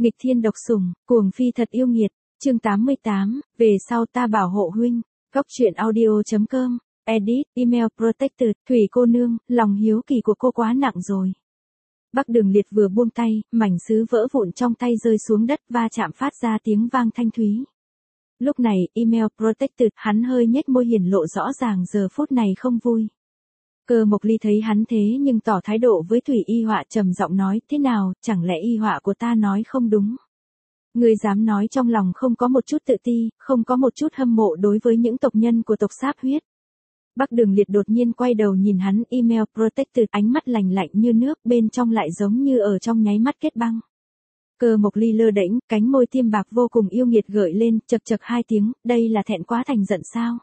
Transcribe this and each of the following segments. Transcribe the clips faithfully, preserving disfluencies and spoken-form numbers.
Nghịch thiên độc sủng, cuồng phi thật yêu nghiệt, chương tám mươi tám, về sau ta bảo hộ huynh, góc truyện audio.com, edit, email protected, Thủy cô nương, lòng hiếu kỳ của cô quá nặng rồi. Bắc Đường Liệt vừa buông tay, mảnh sứ vỡ vụn trong tay rơi xuống đất va chạm phát ra tiếng vang thanh thúy. Lúc này, email protected, hắn hơi nhếch môi hiển lộ rõ ràng giờ phút này không vui. Cơ Mộc Ly thấy hắn thế nhưng tỏ thái độ với Thủy Y Họa trầm giọng nói, thế nào, chẳng lẽ Y Họa của ta nói không đúng? Ngươi dám nói trong lòng không có một chút tự ti, không có một chút hâm mộ đối với những tộc nhân của tộc Sáp Huyết. Bắc Đường Liệt đột nhiên quay đầu nhìn hắn, email protected, ánh mắt lạnh lạnh như nước, bên trong lại giống như ở trong nháy mắt kết băng. Cơ Mộc Ly lơ đễnh, cánh môi tiêm bạc vô cùng yêu nghiệt gợi lên, chật chật hai tiếng, đây là thẹn quá thành giận sao?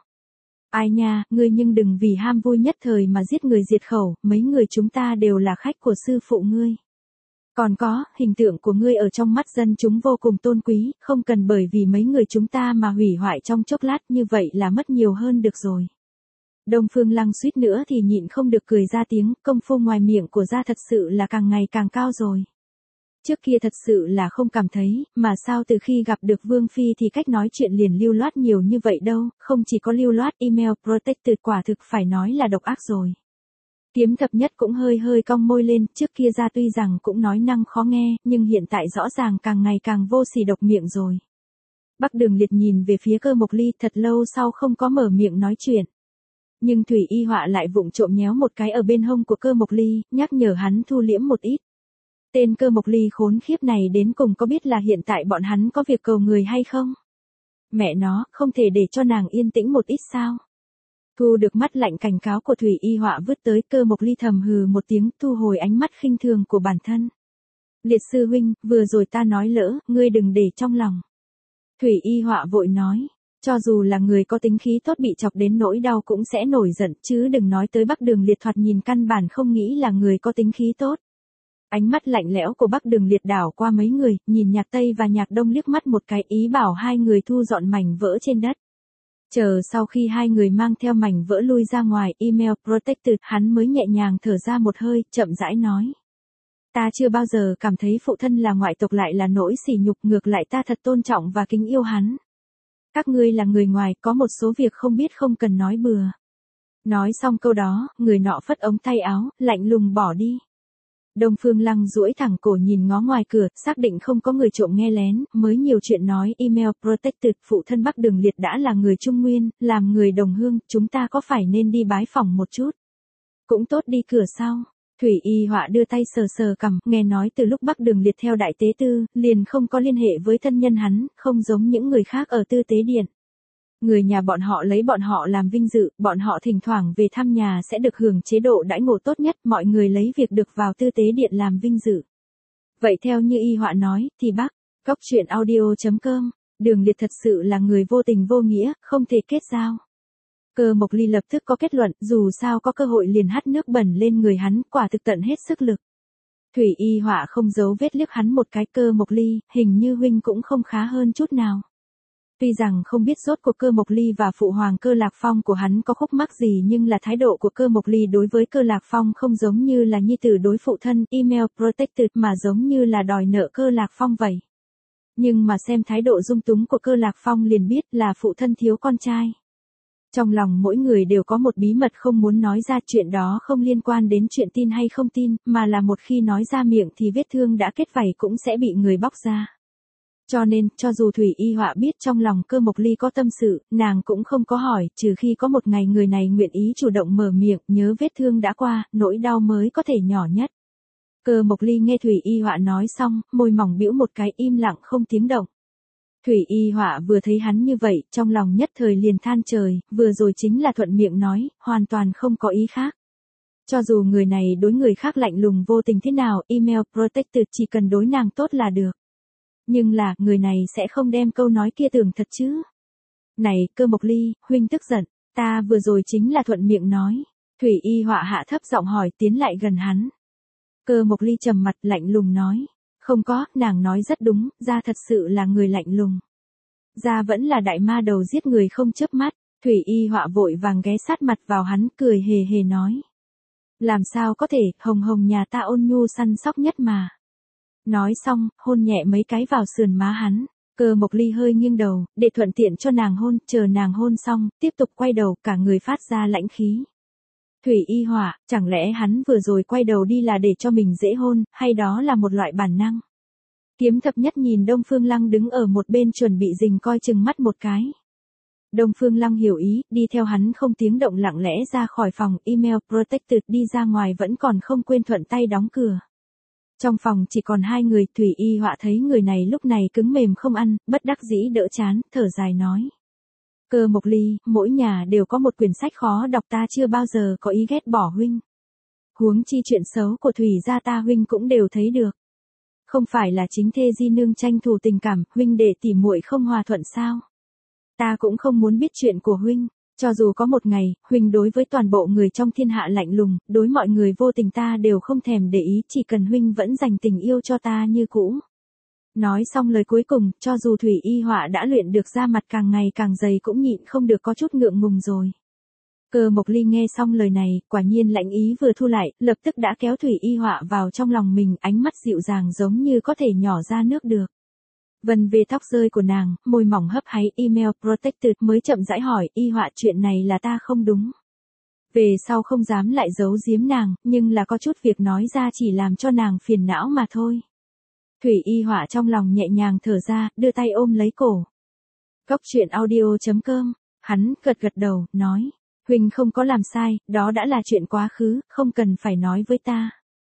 Ai nha, ngươi nhưng đừng vì ham vui nhất thời mà giết người diệt khẩu, mấy người chúng ta đều là khách của sư phụ ngươi. Còn có, hình tượng của ngươi ở trong mắt dân chúng vô cùng tôn quý, không cần bởi vì mấy người chúng ta mà hủy hoại trong chốc lát, như vậy là mất nhiều hơn được rồi. Đông Phương Lăng suýt nữa thì nhịn không được cười ra tiếng, công phu ngoài miệng của gia thật sự là càng ngày càng cao rồi. Trước kia thật sự là không cảm thấy, mà sao từ khi gặp được Vương Phi thì cách nói chuyện liền lưu loát nhiều như vậy đâu, không chỉ có lưu loát, email protected quả thực phải nói là độc ác rồi. Kiếm Thập Nhất cũng hơi hơi cong môi lên, trước kia ra tuy rằng cũng nói năng khó nghe, nhưng hiện tại rõ ràng càng ngày càng vô sỉ độc miệng rồi. Bắc Đường Liệt nhìn về phía Cơ Mộc Ly thật lâu sau không có mở miệng nói chuyện. Nhưng Thủy Y Họa lại vụng trộm nhéo một cái ở bên hông của Cơ Mộc Ly, nhắc nhở hắn thu liễm một ít. Tên Cơ Mộc Ly khốn khiếp này đến cùng có biết là hiện tại bọn hắn có việc cầu người hay không? Mẹ nó, không thể để cho nàng yên tĩnh một ít sao? Thu được mắt lạnh cảnh cáo của Thủy Y Họa vứt tới, Cơ Mộc Ly thầm hừ một tiếng, thu hồi ánh mắt khinh thường của bản thân. Liệt sư huynh, vừa rồi ta nói lỡ, ngươi đừng để trong lòng. Thủy Y Họa vội nói, cho dù là người có tính khí tốt bị chọc đến nỗi đau cũng sẽ nổi giận, chứ đừng nói tới Bắc Đường Liệt thoạt nhìn căn bản không nghĩ là người có tính khí tốt. Ánh mắt lạnh lẽo của Bắc Đường Liệt đảo qua mấy người, nhìn Nhạc Tây và Nhạc Đông liếc mắt một cái, ý bảo hai người thu dọn mảnh vỡ trên đất. Chờ sau khi hai người mang theo mảnh vỡ lui ra ngoài, email protected, hắn mới nhẹ nhàng thở ra một hơi, chậm rãi nói. Ta chưa bao giờ cảm thấy phụ thân là ngoại tộc lại là nỗi sỉ nhục, ngược lại ta thật tôn trọng và kính yêu hắn. Các ngươi là người ngoài, có một số việc không biết không cần nói bừa. Nói xong câu đó, người nọ phất ống tay áo, lạnh lùng bỏ đi. Đông Phương Lăng duỗi thẳng cổ nhìn ngó ngoài cửa, xác định không có người trộm nghe lén, mới nhiều chuyện nói, email protected, phụ thân Bắc Đường Liệt đã là người Trung Nguyên, làm người đồng hương, chúng ta có phải nên đi bái phỏng một chút? Cũng tốt, đi cửa sau. Thủy Y Họa đưa tay sờ sờ cằm, nghe nói từ lúc Bắc Đường Liệt theo đại tế tư, liền không có liên hệ với thân nhân hắn, không giống những người khác ở tư tế điện. Người nhà bọn họ lấy bọn họ làm vinh dự, bọn họ thỉnh thoảng về thăm nhà sẽ được hưởng chế độ đãi ngộ tốt nhất, mọi người lấy việc được vào tư tế điện làm vinh dự. Vậy theo như Y Họa nói, thì bác, góc truyện audio.com, Đường Liệt thật sự là người vô tình vô nghĩa, không thể kết giao. Cơ Mộc Ly lập tức có kết luận, dù sao có cơ hội liền hắt nước bẩn lên người hắn, quả thực tận hết sức lực. Thủy Y Họa không giấu vết liếc hắn một cái, Cơ Mộc Ly, hình như huynh cũng không khá hơn chút nào. Tuy rằng không biết rốt cuộc Cơ Mộc Ly và phụ hoàng Cơ Lạc Phong của hắn có khúc mắc gì, nhưng là thái độ của Cơ Mộc Ly đối với Cơ Lạc Phong không giống như là nhi tử đối phụ thân, email protected, mà giống như là đòi nợ Cơ Lạc Phong vậy. Nhưng mà xem thái độ dung túng của Cơ Lạc Phong liền biết là phụ thân thiếu con trai. Trong lòng mỗi người đều có một bí mật không muốn nói ra, chuyện đó không liên quan đến chuyện tin hay không tin, mà là một khi nói ra miệng thì vết thương đã kết vảy cũng sẽ bị người bóc ra. Cho nên, cho dù Thủy Y Họa biết trong lòng Cơ Mộc Ly có tâm sự, nàng cũng không có hỏi, trừ khi có một ngày người này nguyện ý chủ động mở miệng, nhớ vết thương đã qua, nỗi đau mới có thể nhỏ nhất. Cơ Mộc Ly nghe Thủy Y Họa nói xong, môi mỏng bĩu một cái, im lặng không tiếng động. Thủy Y Họa vừa thấy hắn như vậy, trong lòng nhất thời liền than trời, vừa rồi chính là thuận miệng nói, hoàn toàn không có ý khác. Cho dù người này đối người khác lạnh lùng vô tình thế nào, email protected, chỉ cần đối nàng tốt là được. Nhưng là, người này sẽ không đem câu nói kia tưởng thật chứ. Này, Cơ Mộc Ly, huynh tức giận, ta vừa rồi chính là thuận miệng nói. Thủy Y Họa hạ thấp giọng hỏi, tiến lại gần hắn. Cơ Mộc Ly trầm mặt lạnh lùng nói. Không có, nàng nói rất đúng, gia thật sự là người lạnh lùng. Gia vẫn là đại ma đầu giết người không chớp mắt. Thủy Y Họa vội vàng ghé sát mặt vào hắn, cười hề hề nói. Làm sao có thể, hồng hồng nhà ta ôn nhu săn sóc nhất mà. Nói xong, hôn nhẹ mấy cái vào sườn má hắn. Cơ Mộc Ly hơi nghiêng đầu, để thuận tiện cho nàng hôn, chờ nàng hôn xong, tiếp tục quay đầu, cả người phát ra lãnh khí. Thủy Y Họa, chẳng lẽ hắn vừa rồi quay đầu đi là để cho mình dễ hôn, hay đó là một loại bản năng? Kiếm Thập Nhất nhìn Đông Phương Lăng đứng ở một bên chuẩn bị rình coi chừng mắt một cái. Đông Phương Lăng hiểu ý, đi theo hắn không tiếng động lặng lẽ ra khỏi phòng, email protected đi ra ngoài vẫn còn không quên thuận tay đóng cửa. Trong phòng chỉ còn hai người, Thủy Y Họa thấy người này lúc này cứng mềm không ăn, bất đắc dĩ đỡ chán, thở dài nói. Cơ Mộc Ly, mỗi nhà đều có một quyển sách khó đọc, ta chưa bao giờ có ý ghét bỏ huynh. Huống chi chuyện xấu của Thủy gia ta huynh cũng đều thấy được. Không phải là chính thê di nương tranh thủ tình cảm, huynh đệ tỉ muội không hòa thuận sao? Ta cũng không muốn biết chuyện của huynh, cho dù có một ngày, huynh đối với toàn bộ người trong thiên hạ lạnh lùng, đối mọi người vô tình ta đều không thèm để ý, chỉ cần huynh vẫn dành tình yêu cho ta như cũ. Nói xong lời cuối cùng, cho dù Thủy Y Họa đã luyện được da mặt càng ngày càng dày cũng nhịn không được có chút ngượng ngùng rồi. Cơ Mộc Ly nghe xong lời này, quả nhiên lãnh ý vừa thu lại, lập tức đã kéo Thủy Y Họa vào trong lòng mình, ánh mắt dịu dàng giống như có thể nhỏ ra nước được. Vân về tóc rơi của nàng, môi mỏng hấp háy, email protected mới chậm rãi hỏi, Y Họa chuyện này là ta không đúng. Về sau không dám lại giấu giếm nàng, nhưng là có chút việc nói ra chỉ làm cho nàng phiền não mà thôi. Thủy Y Họa trong lòng nhẹ nhàng thở ra, đưa tay ôm lấy cổ. Góc truyện audio chấm com, hắn gật gật đầu, nói. Huynh không có làm sai, đó đã là chuyện quá khứ, không cần phải nói với ta.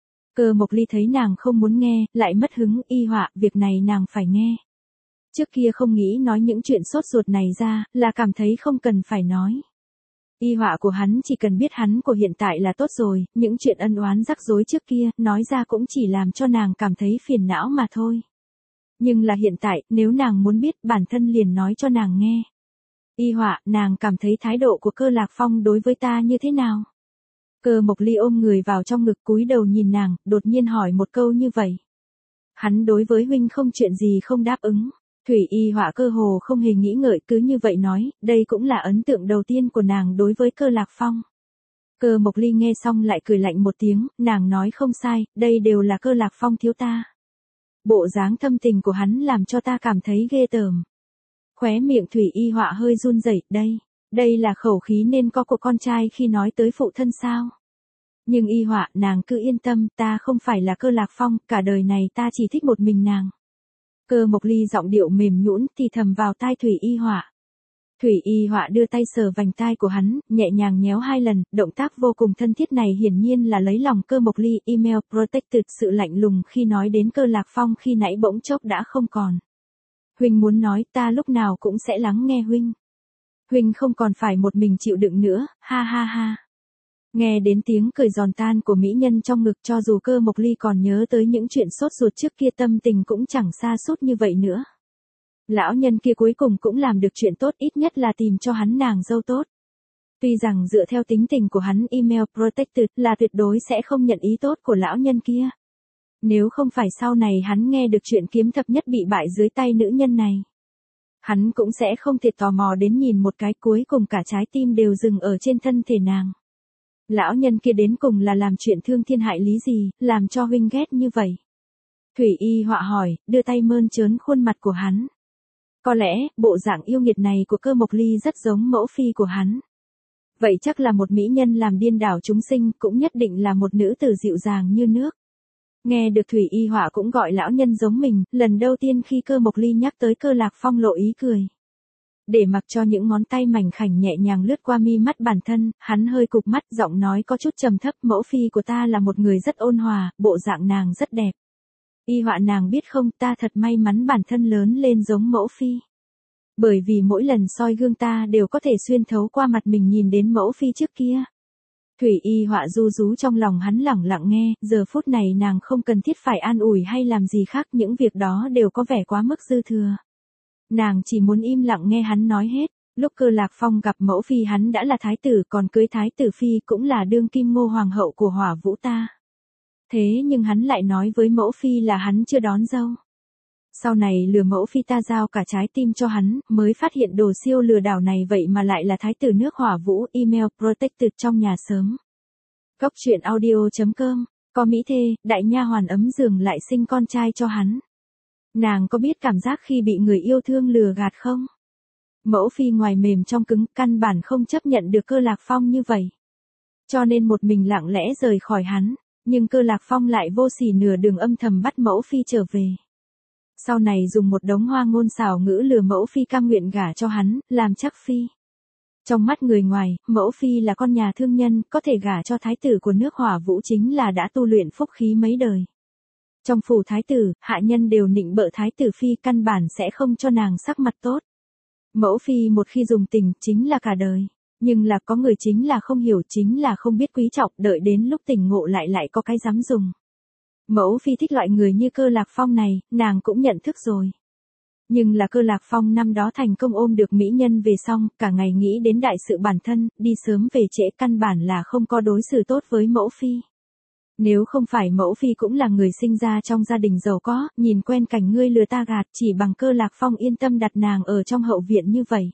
Cơ Mộc Ly thấy nàng không muốn nghe, lại mất hứng, Y Họa, việc này nàng phải nghe. Trước kia không nghĩ nói những chuyện sốt ruột này ra, là cảm thấy không cần phải nói. Y Họa của hắn chỉ cần biết hắn của hiện tại là tốt rồi, những chuyện ân oán rắc rối trước kia, nói ra cũng chỉ làm cho nàng cảm thấy phiền não mà thôi. Nhưng là hiện tại, nếu nàng muốn biết, bản thân liền nói cho nàng nghe. Y Họa, nàng cảm thấy thái độ của Cơ Lạc Phong đối với ta như thế nào? Cơ Mộc Ly ôm người vào trong ngực cúi đầu nhìn nàng, đột nhiên hỏi một câu như vậy. Hắn đối với huynh không chuyện gì không đáp ứng. Thủy Y Họa cơ hồ không hề nghĩ ngợi cứ như vậy nói, đây cũng là ấn tượng đầu tiên của nàng đối với Cơ Lạc Phong. Cơ Mộc Ly nghe xong lại cười lạnh một tiếng, nàng nói không sai, đây đều là Cơ Lạc Phong thiếu ta. Bộ dáng thâm tình của hắn làm cho ta cảm thấy ghê tởm. Khóe miệng Thủy Y Họa hơi run rẩy, đây, đây là khẩu khí nên có của con trai khi nói tới phụ thân sao. Nhưng Y Họa, nàng cứ yên tâm, ta không phải là Cơ Lạc Phong, cả đời này ta chỉ thích một mình nàng. Cơ Mộc Ly giọng điệu mềm nhũn thì thầm vào tai Thủy Y Họa. Thủy Y Họa đưa tay sờ vành tai của hắn, nhẹ nhàng nhéo hai lần, động tác vô cùng thân thiết này hiển nhiên là lấy lòng Cơ Mộc Ly. Email protected, sự lạnh lùng khi nói đến Cơ Lạc Phong khi nãy bỗng chốc đã không còn. Huynh muốn nói, ta lúc nào cũng sẽ lắng nghe huynh. Huynh không còn phải một mình chịu đựng nữa, ha ha ha. Nghe đến tiếng cười giòn tan của mỹ nhân trong ngực, cho dù Cơ Mộc Ly còn nhớ tới những chuyện sốt ruột trước kia, tâm tình cũng chẳng sa sút như vậy nữa. Lão nhân kia cuối cùng cũng làm được chuyện tốt, ít nhất là tìm cho hắn nàng dâu tốt. Tuy rằng dựa theo tính tình của hắn, email protected là tuyệt đối sẽ không nhận ý tốt của lão nhân kia. Nếu không phải sau này hắn nghe được chuyện Kiếm Thập Nhất bị bại dưới tay nữ nhân này, hắn cũng sẽ không thể tò mò đến nhìn một cái, cuối cùng cả trái tim đều dừng ở trên thân thể nàng. Lão nhân kia đến cùng là làm chuyện thương thiên hại lý gì, làm cho huynh ghét như vậy? Thủy Y Họa hỏi, đưa tay mơn trớn khuôn mặt của hắn. Có lẽ, bộ dạng yêu nghiệt này của Cơ Mộc Ly rất giống mẫu phi của hắn. Vậy chắc là một mỹ nhân làm điên đảo chúng sinh, cũng nhất định là một nữ tử dịu dàng như nước. Nghe được Thủy Y Họa cũng gọi lão nhân giống mình, lần đầu tiên khi Cơ Mộc Ly nhắc tới Cơ Lạc Phong lộ ý cười. Để mặc cho những ngón tay mảnh khảnh nhẹ nhàng lướt qua mi mắt bản thân, hắn hơi cụp mắt, giọng nói có chút trầm thấp, mẫu phi của ta là một người rất ôn hòa, bộ dạng nàng rất đẹp. Y Họa, nàng biết không, ta thật may mắn bản thân lớn lên giống mẫu phi. Bởi vì mỗi lần soi gương ta đều có thể xuyên thấu qua mặt mình nhìn đến mẫu phi trước kia. Thủy Y Họa ru rú trong lòng hắn lẳng lặng nghe, giờ phút này nàng không cần thiết phải an ủi hay làm gì khác, những việc đó đều có vẻ quá mức dư thừa. Nàng chỉ muốn im lặng nghe hắn nói hết. Lúc Cơ Lạc Phong gặp mẫu phi hắn đã là thái tử, còn cưới thái tử phi cũng là đương kim Ngô hoàng hậu của Hỏa Vũ ta. Thế nhưng hắn lại nói với mẫu phi là hắn chưa đón dâu. Sau này lừa mẫu phi ta giao cả trái tim cho hắn, mới phát hiện đồ siêu lừa đảo này vậy mà lại là thái tử nước Hỏa Vũ. Email protected trong nhà sớm. Góc truyện audio chấm com Có mỹ thê, đại nha hoàn ấm giường lại sinh con trai cho hắn. Nàng có biết cảm giác khi bị người yêu thương lừa gạt không? Mẫu phi ngoài mềm trong cứng, căn bản không chấp nhận được Cơ Lạc Phong như vậy. Cho nên một mình lặng lẽ rời khỏi hắn, nhưng Cơ Lạc Phong lại vô sỉ nửa đường âm thầm bắt mẫu phi trở về. Sau này dùng một đống hoa ngôn xảo ngữ lừa mẫu phi cam nguyện gả cho hắn, làm chắc phi. Trong mắt người ngoài, mẫu phi là con nhà thương nhân, có thể gả cho thái tử của nước Hỏa Vũ chính là đã tu luyện phúc khí mấy đời. Trong phủ thái tử, hạ nhân đều nịnh bợ thái tử phi, căn bản sẽ không cho nàng sắc mặt tốt. Mẫu phi một khi dùng tình, chính là cả đời. Nhưng là có người chính là không hiểu, chính là không biết quý trọng, đợi đến lúc tỉnh ngộ lại lại có cái dám dùng. Mẫu phi thích loại người như Cơ Lạc Phong này, nàng cũng nhận thức rồi. Nhưng là Cơ Lạc Phong năm đó thành công ôm được mỹ nhân về xong, cả ngày nghĩ đến đại sự bản thân, đi sớm về trễ, căn bản là không có đối xử tốt với mẫu phi. Nếu không phải mẫu phi cũng là người sinh ra trong gia đình giàu có, nhìn quen cảnh ngươi lừa ta gạt, chỉ bằng Cơ Lạc Phong yên tâm đặt nàng ở trong hậu viện như vậy.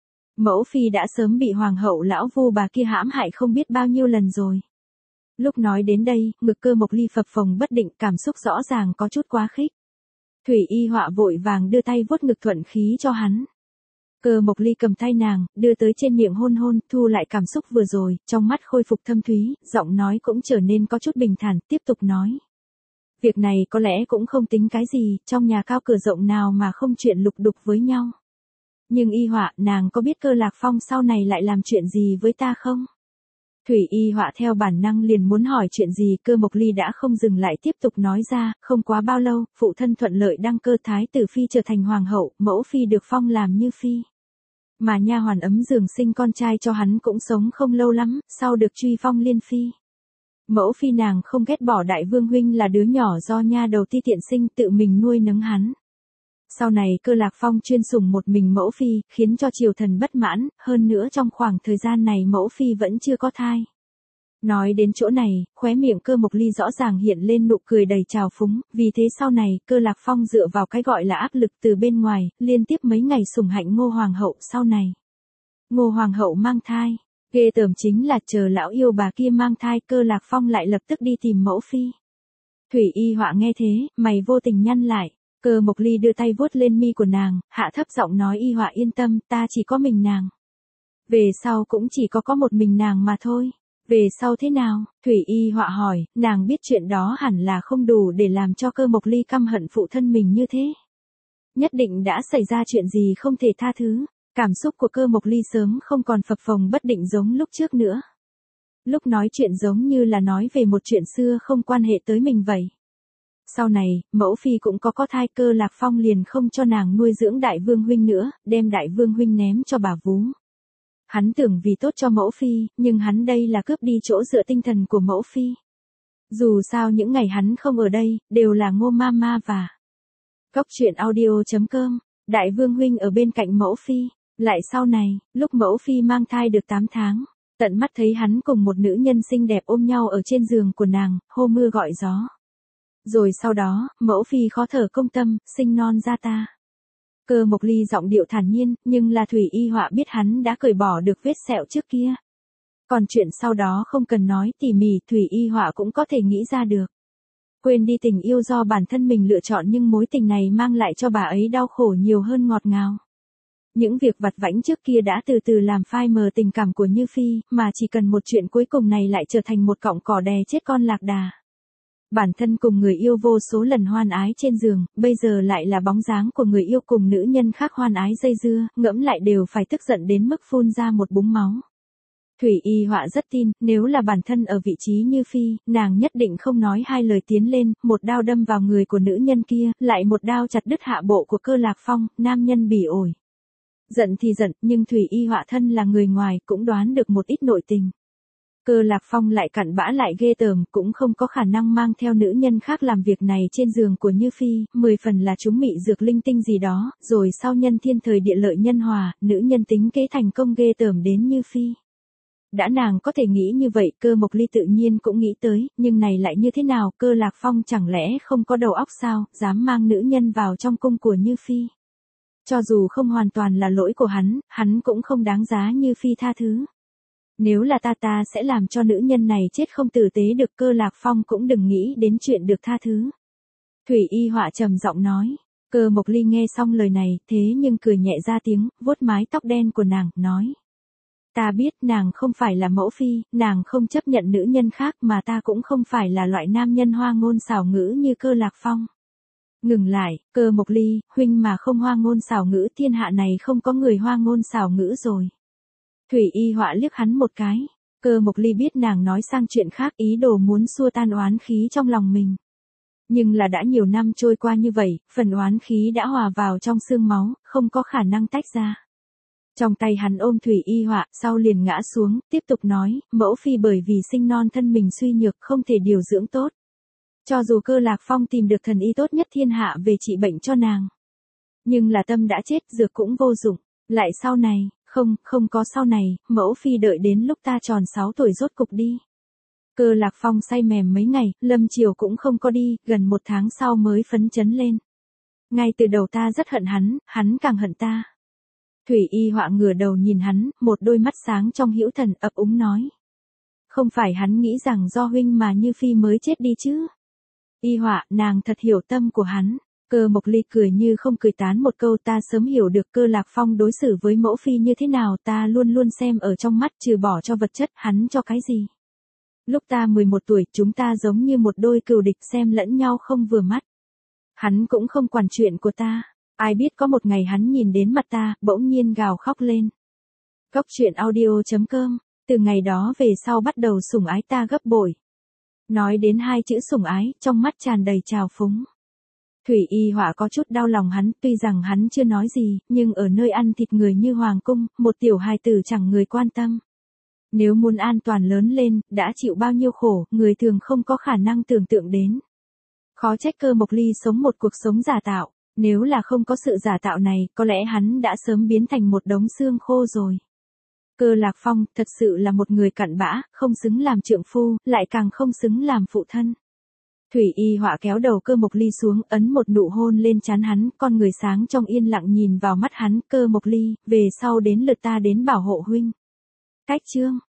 Mẫu phi đã sớm bị hoàng hậu lão Vu bà kia hãm hại không biết bao nhiêu lần rồi. Lúc nói đến đây, ngực Cơ Mộc Ly phập phồng bất định, cảm xúc rõ ràng có chút quá khích. Thủy Y Họa vội vàng đưa tay vuốt ngực thuận khí cho hắn. Cơ Mộc Ly cầm tay nàng, đưa tới trên miệng hôn hôn, thu lại cảm xúc vừa rồi, trong mắt khôi phục thâm thúy, giọng nói cũng trở nên có chút bình thản, tiếp tục nói. Việc này có lẽ cũng không tính cái gì, trong nhà cao cửa rộng nào mà không chuyện lục đục với nhau. Nhưng Y Họa, nàng có biết Cơ Lạc Phong sau này lại làm chuyện gì với ta không? Thủy Y Họa theo bản năng liền muốn hỏi chuyện gì, Cơ Mộc Ly đã không dừng lại tiếp tục nói ra, không quá bao lâu, phụ thân thuận lợi đăng cơ, thái tử phi trở thành hoàng hậu, mẫu phi được phong làm như phi. Mà nha hoàn ấm giường sinh con trai cho hắn cũng sống không lâu lắm, sau được truy phong liên phi. Mẫu phi nàng không ghét bỏ đại vương huynh là đứa nhỏ do nha đầu Ti Tiện sinh, tự mình nuôi nấng hắn. Sau này Cơ Lạc Phong chuyên sủng một mình mẫu phi, khiến cho triều thần bất mãn, hơn nữa trong khoảng thời gian này mẫu phi vẫn chưa có thai. Nói đến chỗ này, khóe miệng Cơ Mộc Ly rõ ràng hiện lên nụ cười đầy trào phúng, vì thế sau này, Cơ Lạc Phong dựa vào cái gọi là áp lực từ bên ngoài, liên tiếp mấy ngày sủng hạnh Ngô Hoàng hậu. Sau này Ngô Hoàng hậu mang thai, ghê tởm chính là chờ lão yêu bà kia mang thai, Cơ Lạc Phong lại lập tức đi tìm mẫu phi. Thủy Y Họa nghe thế, mày vô tình nhăn lại. Cơ Mộc Ly đưa tay vuốt lên mi của nàng, hạ thấp giọng nói, Y Họa yên tâm, ta chỉ có mình nàng. Về sau cũng chỉ có có một mình nàng mà thôi. Về sau thế nào? Thủy Y Họa hỏi, nàng biết chuyện đó hẳn là không đủ để làm cho Cơ Mộc Ly căm hận phụ thân mình như thế. Nhất định đã xảy ra chuyện gì không thể tha thứ. Cảm xúc của Cơ Mộc Ly sớm không còn phập phồng bất định giống lúc trước nữa. Lúc nói chuyện giống như là nói về một chuyện xưa không quan hệ tới mình vậy. Sau này, mẫu phi cũng có có thai, Cơ Lạc Phong liền không cho nàng nuôi dưỡng đại vương huynh nữa, đem đại vương huynh ném cho bà vú. Hắn tưởng vì tốt cho mẫu phi, nhưng hắn đây là cướp đi chỗ dựa tinh thần của mẫu phi. Dù sao những ngày hắn không ở đây, đều là Ngô Mama và Góc truyện audio chấm com, đại vương huynh ở bên cạnh mẫu phi. Lại sau này, lúc mẫu phi mang thai được tám tháng, tận mắt thấy hắn cùng một nữ nhân xinh đẹp ôm nhau ở trên giường của nàng, hô mưa gọi gió. Rồi sau đó, mẫu phi khó thở công tâm, sinh non ra ta. Cơ Mộc Ly giọng điệu thản nhiên, nhưng là Thủy Y Họa biết hắn đã cởi bỏ được vết sẹo trước kia. Còn chuyện sau đó không cần nói tỉ mỉ, Thủy Y Họa cũng có thể nghĩ ra được. Quên đi tình yêu do bản thân mình lựa chọn, nhưng mối tình này mang lại cho bà ấy đau khổ nhiều hơn ngọt ngào. Những việc vặt vãnh trước kia đã từ từ làm phai mờ tình cảm của Như Phi, mà chỉ cần một chuyện cuối cùng này lại trở thành một cọng cỏ đè chết con lạc đà. Bản thân cùng người yêu vô số lần hoan ái trên giường, bây giờ lại là bóng dáng của người yêu cùng nữ nhân khác hoan ái dây dưa, ngẫm lại đều phải tức giận đến mức phun ra một búng máu. Thủy Y Họa rất tin, nếu là bản thân ở vị trí Như Phi, nàng nhất định không nói hai lời tiến lên, một đao đâm vào người của nữ nhân kia, lại một đao chặt đứt hạ bộ của Cơ Lạc Phong, nam nhân bỉ ổi. Giận thì giận, nhưng Thủy Y Họa thân là người ngoài, cũng đoán được một ít nội tình. Cơ Lạc Phong lại cặn bã lại ghê tởm, cũng không có khả năng mang theo nữ nhân khác làm việc này trên giường của Như Phi, mười phần là chúng mị dược linh tinh gì đó, rồi sau nhân thiên thời địa lợi nhân hòa, nữ nhân tính kế thành công ghê tởm đến Như Phi. Đã nàng có thể nghĩ như vậy, Cơ Mộc Ly tự nhiên cũng nghĩ tới, nhưng này lại như thế nào, Cơ Lạc Phong chẳng lẽ không có đầu óc sao, dám mang nữ nhân vào trong cung của Như Phi. Cho dù không hoàn toàn là lỗi của hắn, hắn cũng không đáng giá Như Phi tha thứ. Nếu là ta ta sẽ làm cho nữ nhân này chết không tử tế được. Cơ Lạc Phong cũng đừng nghĩ đến chuyện được tha thứ. Thủy Y Họa trầm giọng nói. Cơ Mộc Ly nghe xong lời này, thế nhưng cười nhẹ ra tiếng, vuốt mái tóc đen của nàng, nói. Ta biết nàng không phải là mẫu phi, nàng không chấp nhận nữ nhân khác mà ta cũng không phải là loại nam nhân hoa ngôn xảo ngữ như Cơ Lạc Phong. Ngừng lại, Cơ Mộc Ly, huynh mà không hoa ngôn xảo ngữ thiên hạ này không có người hoa ngôn xảo ngữ rồi. Thủy Y Họa liếc hắn một cái, Cơ Mộc Ly biết nàng nói sang chuyện khác ý đồ muốn xua tan oán khí trong lòng mình. Nhưng là đã nhiều năm trôi qua như vậy, phần oán khí đã hòa vào trong xương máu, không có khả năng tách ra. Trong tay hắn ôm Thủy Y Họa, sau liền ngã xuống, tiếp tục nói, mẫu phi bởi vì sinh non thân mình suy nhược không thể điều dưỡng tốt. Cho dù Cơ Lạc Phong tìm được thần y tốt nhất thiên hạ về trị bệnh cho nàng. Nhưng là tâm đã chết, dược cũng vô dụng. Lại sau này, không, không có sau này, mẫu phi đợi đến lúc ta tròn sáu tuổi rốt cục đi. Cơ Lạc Phong say mềm mấy ngày, lâm chiều cũng không có đi, gần một tháng sau mới phấn chấn lên. Ngay từ đầu ta rất hận hắn, hắn càng hận ta. Thủy Y Họa ngửa đầu nhìn hắn, một đôi mắt sáng trong hữu thần ấp úng nói. Không phải hắn nghĩ rằng do huynh mà Như Phi mới chết đi chứ. Y Họa, nàng thật hiểu tâm của hắn. Cơ Mộc Ly cười như không cười tán một câu, ta sớm hiểu được Cơ Lạc Phong đối xử với mẫu phi như thế nào, ta luôn luôn xem ở trong mắt, trừ bỏ cho vật chất, hắn cho cái gì. Lúc ta mười một tuổi, chúng ta giống như một đôi cừu địch xem lẫn nhau không vừa mắt. Hắn cũng không quản chuyện của ta. Ai biết có một ngày hắn nhìn đến mặt ta, bỗng nhiên gào khóc lên. Góc truyện audio chấm com, từ ngày đó về sau bắt đầu sủng ái ta gấp bội. Nói đến hai chữ sủng ái, trong mắt tràn đầy trào phúng. Thủy Y Họa có chút đau lòng hắn, tuy rằng hắn chưa nói gì, nhưng ở nơi ăn thịt người như hoàng cung, một tiểu hài tử chẳng người quan tâm. Nếu muốn an toàn lớn lên, đã chịu bao nhiêu khổ, người thường không có khả năng tưởng tượng đến. Khó trách Cơ Mộc Ly sống một cuộc sống giả tạo, nếu là không có sự giả tạo này, có lẽ hắn đã sớm biến thành một đống xương khô rồi. Cơ Lạc Phong, thật sự là một người cặn bã, không xứng làm trượng phu, lại càng không xứng làm phụ thân. Thủy Y Họa kéo đầu Cơ Mộc Ly xuống, ấn một nụ hôn lên trán hắn, con người sáng trong yên lặng nhìn vào mắt hắn, Cơ Mộc Ly, về sau đến lượt ta đến bảo hộ huynh. Cách chương